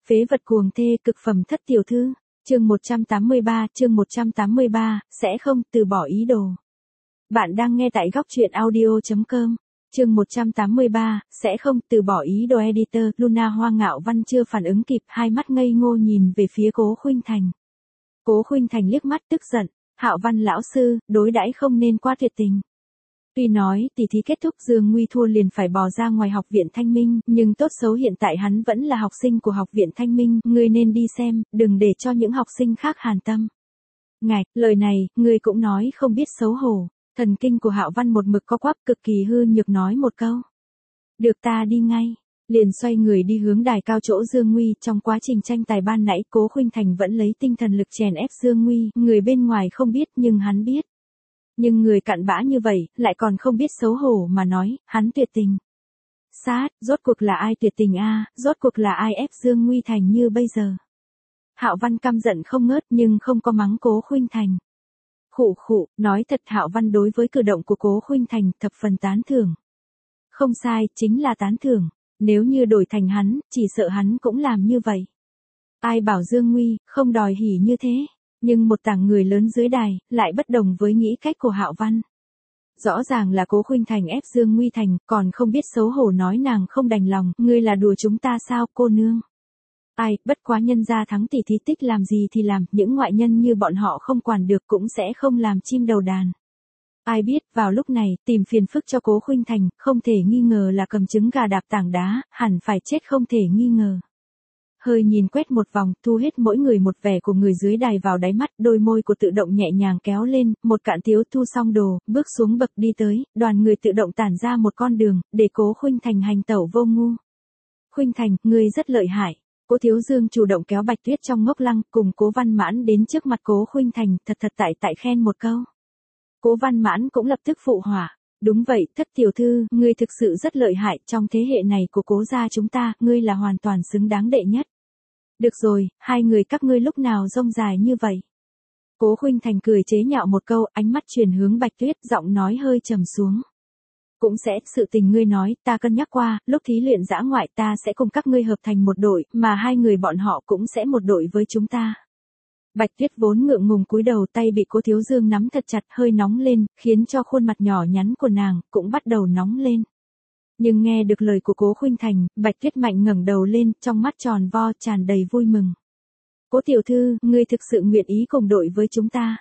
Phế vật cuồng thê cực phẩm thất tiểu thư. Chương 183, sẽ không từ bỏ ý đồ. Bạn đang nghe tại góc truyện audio.com. Chương 183, sẽ không từ bỏ ý đồ. Editor Luna Hoa Ngạo Văn chưa phản ứng kịp, hai mắt ngây ngô nhìn về phía Cố Khuynh Thành. Cố Khuynh Thành liếc mắt tức giận, Hạo Văn lão sư, đối đãi không nên quá tuyệt tình. Tuy nói tỷ thí kết thúc Dương Nguy thua liền phải bỏ ra ngoài học viện Thanh Minh, nhưng tốt xấu hiện tại hắn vẫn là học sinh của học viện Thanh Minh, ngươi nên đi xem, đừng để cho những học sinh khác hàn tâm. Ngạch, lời này, ngươi cũng nói không biết xấu hổ. Thần kinh của Hạo Văn một mực co quắp, cực kỳ hư nhược nói một câu. Được, ta đi ngay. Liền xoay người đi hướng đài cao chỗ Dương Nguy. Trong quá trình tranh tài ban nãy, Cố Khuynh Thành vẫn lấy tinh thần lực chèn ép Dương Nguy, người bên ngoài không biết nhưng hắn biết. Nhưng người cặn bã như vậy, lại còn không biết xấu hổ mà nói, hắn tuyệt tình. Sát, rốt cuộc là ai tuyệt tình a? Rốt cuộc là ai ép Dương Nguy thành như bây giờ? Hạo Văn căm giận không ngớt nhưng không có mắng Cố Khuynh Thành. Khụ, nói thật, Hạo Văn đối với cử động của Cố Khuynh Thành thập phần tán thưởng. Không sai, chính là tán thưởng. Nếu như đổi thành hắn, chỉ sợ hắn cũng làm như vậy. Ai bảo Dương Nguy không đòi hỉ như thế? Nhưng một tảng người lớn dưới đài, lại bất đồng với nghĩ cách của Hạo Văn. Rõ ràng là Cố Khuynh Thành ép Dương Nguy thành, còn không biết xấu hổ nói nàng không đành lòng, ngươi là đùa chúng ta sao cô nương? Ai, bất quá nhân gia thắng tỷ thí tích làm gì thì làm, những ngoại nhân như bọn họ không quản được cũng sẽ không làm chim đầu đàn. Ai biết, vào lúc này, tìm phiền phức cho Cố Khuynh Thành, không thể nghi ngờ là cầm trứng gà đạp tảng đá, hẳn phải chết không thể nghi ngờ. Hơi nhìn quét một vòng, thu hết mỗi người một vẻ của người dưới đài vào đáy mắt, đôi môi của tự động nhẹ nhàng kéo lên, một cạn tiếu thu xong đồ, bước xuống bậc đi tới, đoàn người tự động tản ra một con đường, để Cố Khuynh Thành hành tẩu vô ngu. Khuynh Thành, ngươi rất lợi hại. Cố Thiếu Dương chủ động kéo Bạch Tuyết trong ngốc lăng, cùng Cố Văn Mãn đến trước mặt Cố Khuynh Thành, thật tại khen một câu. Cố Văn Mãn cũng lập tức phụ họa. Đúng vậy, thất tiểu thư, ngươi thực sự rất lợi hại, trong thế hệ này của Cố gia chúng ta, ngươi là hoàn toàn xứng đáng đệ nhất. Được rồi, hai người các ngươi lúc nào rông dài như vậy? Cố Khuynh Thành cười chế nhạo một câu, ánh mắt chuyển hướng Bạch Tuyết, giọng nói hơi trầm xuống. Cũng sẽ, sự tình ngươi nói, ta cân nhắc qua, lúc thí luyện dã ngoại ta sẽ cùng các ngươi hợp thành một đội, mà hai người bọn họ cũng sẽ một đội với chúng ta. Bạch Tuyết vốn ngượng ngùng cúi đầu, tay bị Cố Thiếu Dương nắm thật chặt, hơi nóng lên, khiến cho khuôn mặt nhỏ nhắn của nàng cũng bắt đầu nóng lên. Nhưng nghe được lời của Cố Khuynh Thành, Bạch Tuyết mạnh ngẩng đầu lên, trong mắt tròn vo tràn đầy vui mừng. Cố tiểu thư, ngươi thực sự nguyện ý cùng đội với chúng ta?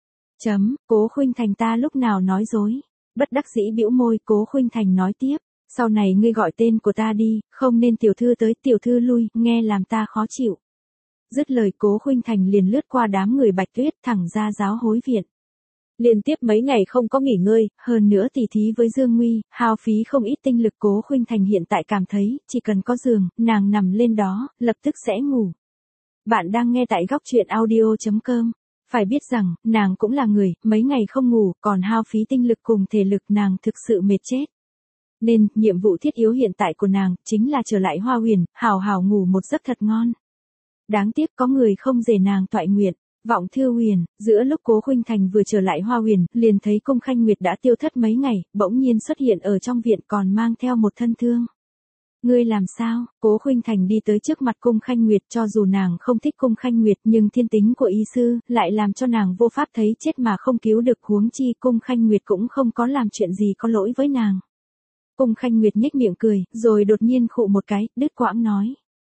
Cố Khuynh Thành, ta lúc nào nói dối? Bất đắc dĩ bĩu môi, Cố Khuynh Thành nói tiếp, sau này ngươi gọi tên của ta đi, không nên tiểu thư tới tiểu thư lui, nghe làm ta khó chịu. Dứt lời, Cố Khuynh Thành liền lướt qua đám người Bạch Tuyết thẳng ra giáo hối viện. Liên tiếp mấy ngày không có nghỉ ngơi, hơn nữa tỉ thí với Dương Nguy, hao phí không ít tinh lực. Cố Khuynh Thành hiện tại cảm thấy, chỉ cần có giường, nàng nằm lên đó, lập tức sẽ ngủ. Bạn đang nghe tại góc truyện audio.com. Phải biết rằng, nàng cũng là người, mấy ngày không ngủ, còn hao phí tinh lực cùng thể lực, nàng thực sự mệt chết. Nên, nhiệm vụ thiết yếu hiện tại của nàng, chính là trở lại Hoa Huyền, hào hào ngủ một giấc thật ngon. Đáng tiếc có người không dè nàng toại nguyện. Vọng Thư Huyền, giữa lúc Cố Khuynh Thành vừa trở lại Hoa Huyền, liền thấy Cung Khanh Nguyệt đã tiêu thất mấy ngày, bỗng nhiên xuất hiện ở trong viện còn mang theo một thân thương. Ngươi làm sao? Cố Khuynh Thành đi tới trước mặt Cung Khanh Nguyệt, cho dù nàng không thích Cung Khanh Nguyệt nhưng thiên tính của y sư, lại làm cho nàng vô pháp thấy chết mà không cứu được, huống chi Cung Khanh Nguyệt cũng không có làm chuyện gì có lỗi với nàng. Cung Khanh Nguyệt nhếch miệng cười, rồi đột nhiên khụ một cái, đứt quãng nói.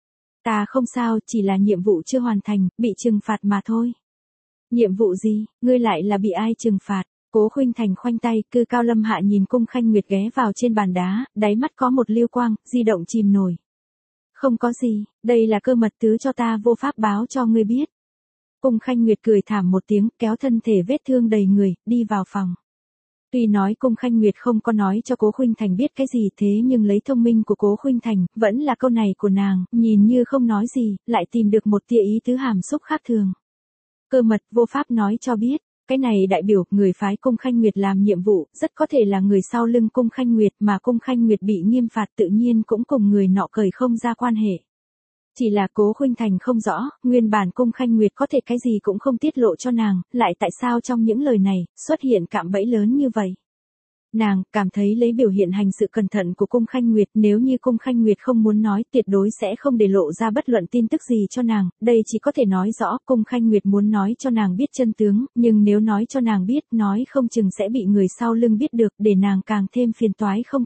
Ta không sao, chỉ là nhiệm vụ chưa hoàn thành, bị trừng phạt mà thôi. Nhiệm vụ gì, ngươi lại là bị ai trừng phạt? Cố Khuynh Thành khoanh tay, cư cao lâm hạ nhìn Cung Khanh Nguyệt ghé vào trên bàn đá, đáy mắt có một liêu quang, di động chìm nổi. Không có gì, đây là cơ mật thứ cho ta vô pháp báo cho ngươi biết. Cung Khanh Nguyệt cười thảm một tiếng, kéo thân thể vết thương đầy người, đi vào phòng. Tuy nói Cung Khanh Nguyệt không có nói cho Cố Khuynh Thành biết cái gì, thế nhưng lấy thông minh của Cố Khuynh Thành, vẫn là câu này của nàng, nhìn như không nói gì, lại tìm được một tia ý tứ hàm xúc khác thường. Cơ mật vô pháp nói cho biết, cái này đại biểu người phái Cung Khanh Nguyệt làm nhiệm vụ, rất có thể là người sau lưng Cung Khanh Nguyệt, mà Cung Khanh Nguyệt bị nghiêm phạt tự nhiên cũng cùng người nọ cởi không ra quan hệ. Chỉ là Cố Khuynh Thành không rõ, nguyên bản Cung Khanh Nguyệt có thể cái gì cũng không tiết lộ cho nàng, lại tại sao trong những lời này, xuất hiện cạm bẫy lớn như vậy. Nàng cảm thấy lấy biểu hiện hành sự cẩn thận của Cung Khanh Nguyệt, nếu như Cung Khanh Nguyệt không muốn nói, tuyệt đối sẽ không để lộ ra bất luận tin tức gì cho nàng, đây chỉ có thể nói rõ Cung Khanh Nguyệt muốn nói cho nàng biết chân tướng, nhưng nếu nói cho nàng biết, nói không chừng sẽ bị người sau lưng biết được, để nàng càng thêm phiền toái không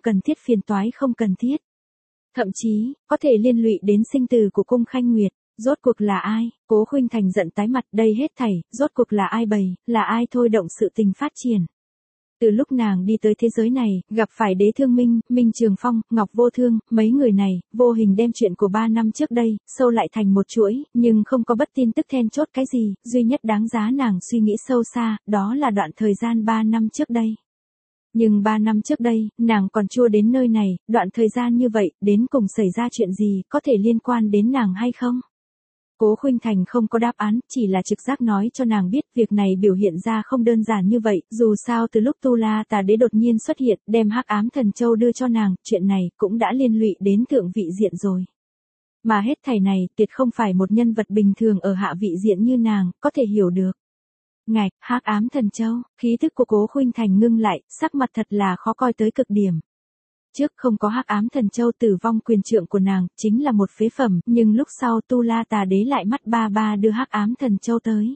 cần thiết. Thậm chí, có thể liên lụy đến sinh tử của Cung Khanh Nguyệt. Rốt cuộc là ai? Cố Khuynh Thành giận tái mặt, đây hết thảy, rốt cuộc là ai bày, là ai thôi động sự tình phát triển. Từ lúc nàng đi tới thế giới này, gặp phải Đế Thương Minh, Minh Trường Phong, Ngọc Vô Thương, mấy người này, vô hình đem chuyện của 3 năm trước đây, sâu lại thành một chuỗi, nhưng không có bất tin tức then chốt cái gì, duy nhất đáng giá nàng suy nghĩ sâu xa, đó là đoạn thời gian 3 năm trước đây. Nhưng 3 năm trước đây, nàng còn chưa đến nơi này, đoạn thời gian như vậy, đến cùng xảy ra chuyện gì, có thể liên quan đến nàng hay không? Cố Khuynh Thành không có đáp án, chỉ là trực giác nói cho nàng biết việc này biểu hiện ra không đơn giản như vậy, dù sao từ lúc Tu La Tà Đế đột nhiên xuất hiện, đem Hắc Ám Thần Châu đưa cho nàng, chuyện này cũng đã liên lụy đến thượng vị diện rồi. Mà hết thảy này, tuyệt không phải một nhân vật bình thường ở hạ vị diện như nàng, có thể hiểu được. Ngạch, Hắc Ám Thần Châu, khí tức của Cố Khuynh Thành ngưng lại, sắc mặt thật là khó coi tới cực điểm. Trước không có Hắc Ám Thần Châu, tử vong quyền trượng của nàng chính là một phế phẩm, nhưng lúc sau Tu La Tà Đế lại mắt ba ba đưa Hắc Ám Thần Châu tới.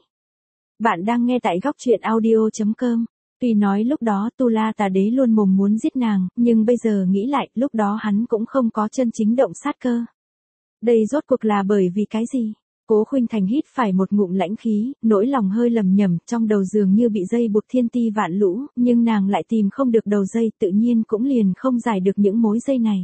Bạn đang nghe tại góc truyện audio.com. Tuy nói lúc đó Tu La Tà Đế luôn mồm muốn giết nàng, nhưng bây giờ nghĩ lại, lúc đó hắn cũng không có chân chính động sát cơ. Đây rốt cuộc là bởi vì cái gì? Cố Khuynh Thành hít phải một ngụm lãnh khí, nỗi lòng hơi lầm nhầm, trong đầu dường như bị dây buộc thiên ti vạn lũ, nhưng nàng lại tìm không được đầu dây, tự nhiên cũng liền không giải được những mối dây này.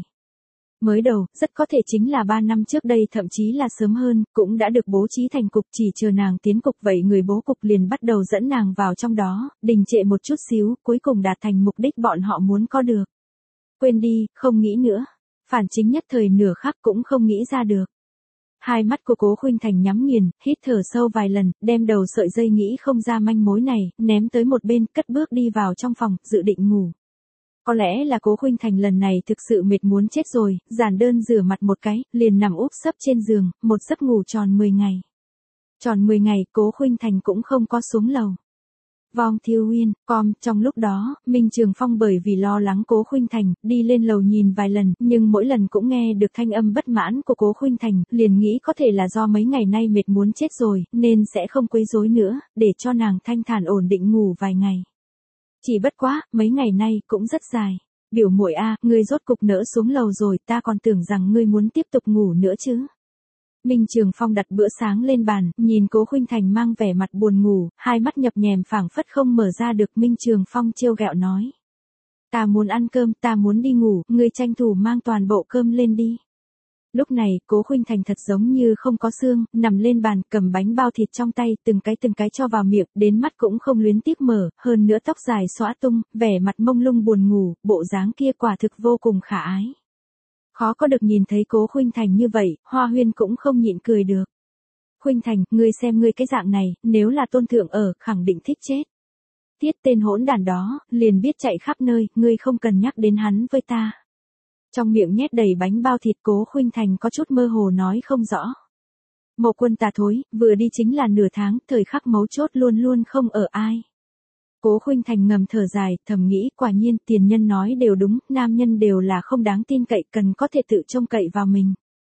Mới đầu, rất có thể chính là 3 năm trước đây, thậm chí là sớm hơn, cũng đã được bố trí thành cục, chỉ chờ nàng tiến cục, vậy người bố cục liền bắt đầu dẫn nàng vào trong đó, đình trệ một chút xíu, cuối cùng đạt thành mục đích bọn họ muốn có được. Quên đi, không nghĩ nữa. Phản chính nhất thời nửa khắc cũng không nghĩ ra được. Hai mắt của Cố Khuynh Thành nhắm nghiền, hít thở sâu vài lần, đem đầu sợi dây nghĩ không ra manh mối này, ném tới một bên, cất bước đi vào trong phòng, dự định ngủ. Có lẽ là Cố Khuynh Thành lần này thực sự mệt muốn chết rồi, giản đơn rửa mặt một cái, liền nằm úp sấp trên giường, một giấc ngủ tròn 10 ngày. Tròn 10 ngày, Cố Khuynh Thành cũng không có xuống lầu. Vong Thiêu Uyên, trong lúc đó, Minh Trường Phong bởi vì lo lắng Cố Khuynh Thành, đi lên lầu nhìn vài lần, nhưng mỗi lần cũng nghe được thanh âm bất mãn của Cố Khuynh Thành, liền nghĩ có thể là do mấy ngày nay mệt muốn chết rồi, nên sẽ không quấy rối nữa, để cho nàng thanh thản ổn định ngủ vài ngày. Chỉ bất quá, mấy ngày nay cũng rất dài. Biểu muội a, ngươi rốt cục nỡ xuống lầu rồi, ta còn tưởng rằng ngươi muốn tiếp tục ngủ nữa chứ. Minh Trường Phong đặt bữa sáng lên bàn, nhìn Cố Khuynh Thành mang vẻ mặt buồn ngủ, hai mắt nhập nhèm phảng phất không mở ra được. Minh Trường Phong trêu ghẹo nói. Ta muốn ăn cơm, ta muốn đi ngủ, ngươi tranh thủ mang toàn bộ cơm lên đi. Lúc này, Cố Khuynh Thành thật giống như không có xương, nằm lên bàn, cầm bánh bao thịt trong tay, từng cái cho vào miệng, đến mắt cũng không luyến tiếc mở, hơn nữa tóc dài xõa tung, vẻ mặt mông lung buồn ngủ, bộ dáng kia quả thực vô cùng khả ái. Khó có được nhìn thấy Cố Khuynh Thành như vậy, Hoa Huyên cũng không nhịn cười được. Khuynh Thành, ngươi xem ngươi cái dạng này, nếu là Tôn Thượng ở, khẳng định thích chết. Tiết tên hỗn đản đó, liền biết chạy khắp nơi, ngươi không cần nhắc đến hắn với ta. Trong miệng nhét đầy bánh bao thịt, Cố Khuynh Thành có chút mơ hồ nói không rõ. Mộ Quân tà thối, vừa đi chính là nửa tháng, thời khắc mấu chốt luôn luôn không ở ai. Cố Khuynh Thành ngầm thở dài, thầm nghĩ, quả nhiên, tiền nhân nói đều đúng, nam nhân đều là không đáng tin cậy, cần có thể tự trông cậy vào mình.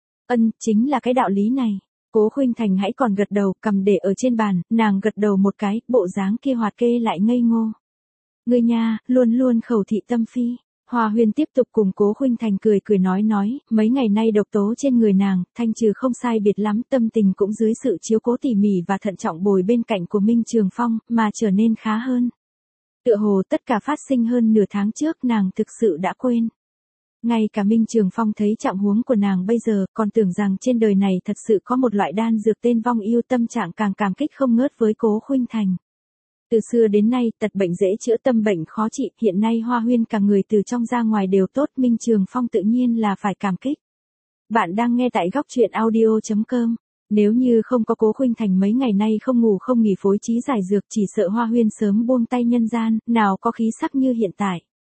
Chính là cái đạo lý này. Cố Khuynh Thành hãy còn gật đầu, cầm để ở trên bàn, nàng gật đầu một cái, bộ dáng kia hoạt kê lại ngây ngô. Ngươi nha, luôn luôn khẩu thị tâm phi. Hoa Huyên tiếp tục cùng Cố Khuynh Thành cười nói, mấy ngày nay độc tố trên người nàng, thanh trừ không sai biệt lắm, tâm tình cũng dưới sự chiếu cố tỉ mỉ và thận trọng bồi bên cạnh của Minh Trường Phong, mà trở nên khá hơn. Tựa hồ tất cả phát sinh hơn nửa tháng trước, nàng thực sự đã quên. Ngay cả Minh Trường Phong thấy trạng huống của nàng bây giờ, còn tưởng rằng trên đời này thật sự có một loại đan dược tên vong yêu, tâm trạng càng cảm kích không ngớt với Cố Khuynh Thành. Từ xưa đến nay, tật bệnh dễ chữa, tâm bệnh khó trị, hiện nay Hoa Huyên cả người từ trong ra ngoài đều tốt, Minh Trường Phong tự nhiên là phải cảm kích. Bạn đang nghe tại góc truyện audio.com. Nếu như không có Cố Khuynh Thành mấy ngày nay không ngủ không nghỉ phối trí giải dược, chỉ sợ Hoa Huyên sớm buông tay nhân gian, nào có khí sắc như hiện tại.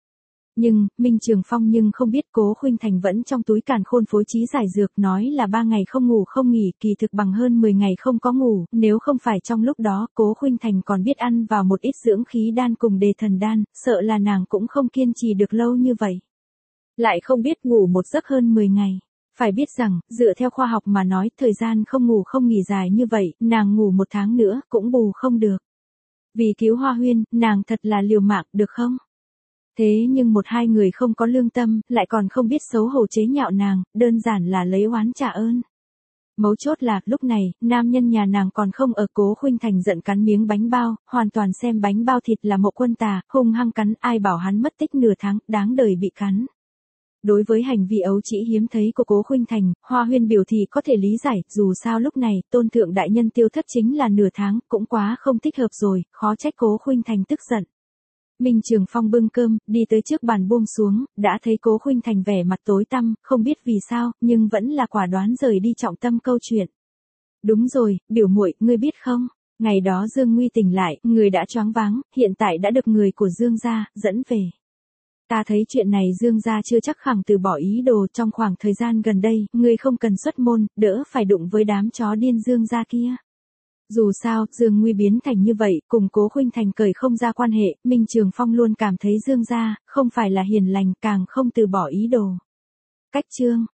Nhưng, Minh Trường Phong nhưng không biết Cố Khuynh Thành vẫn trong túi càn khôn phối trí giải dược, nói là 3 ngày không ngủ không nghỉ, kỳ thực bằng hơn 10 ngày không có ngủ, nếu không phải trong lúc đó Cố Khuynh Thành còn biết ăn vào một ít dưỡng khí đan cùng đề thần đan, sợ là nàng cũng không kiên trì được lâu như vậy. Lại không biết ngủ một giấc hơn 10 ngày. Phải biết rằng, dựa theo khoa học mà nói, thời gian không ngủ không nghỉ dài như vậy, nàng ngủ 1 tháng nữa, cũng bù không được. Vì cứu Hoa Huyên, nàng thật là liều mạng, được không? Thế nhưng 1-2 người không có lương tâm, lại còn không biết xấu hổ chế nhạo nàng, đơn giản là lấy oán trả ơn. Mấu chốt là, lúc này, nam nhân nhà nàng còn không ở. Cố Khuynh Thành giận cắn miếng bánh bao, hoàn toàn xem bánh bao thịt là Mộ Quân Tà, hung hăng cắn, ai bảo hắn mất tích nửa tháng, đáng đời bị cắn. Đối với hành vi ấu trĩ hiếm thấy của Cố Khuynh Thành, Hoa Huyên biểu thị có thể lý giải, dù sao lúc này, Tôn Thượng đại nhân tiêu thất chính là nửa tháng, cũng quá không thích hợp rồi, khó trách Cố Khuynh Thành tức giận. Minh Trường Phong bưng cơm, đi tới trước bàn buông xuống, đã thấy Cố Khuynh Thành vẻ mặt tối tăm, không biết vì sao, nhưng vẫn là quả đoán rời đi trọng tâm câu chuyện. Đúng rồi, biểu muội, ngươi biết không? Ngày đó Dương Nguy tỉnh lại, người đã choáng váng, hiện tại đã được người của Dương gia dẫn về. Ta thấy chuyện này Dương gia chưa chắc khẳng từ bỏ ý đồ, trong khoảng thời gian gần đây, ngươi không cần xuất môn, đỡ phải đụng với đám chó điên Dương gia kia. Dù sao, Dương Nguy biến thành như vậy, cùng Cố Khuynh Thành cởi không ra quan hệ, Minh Trường Phong luôn cảm thấy Dương gia không phải là hiền lành, càng không từ bỏ ý đồ. Cách chương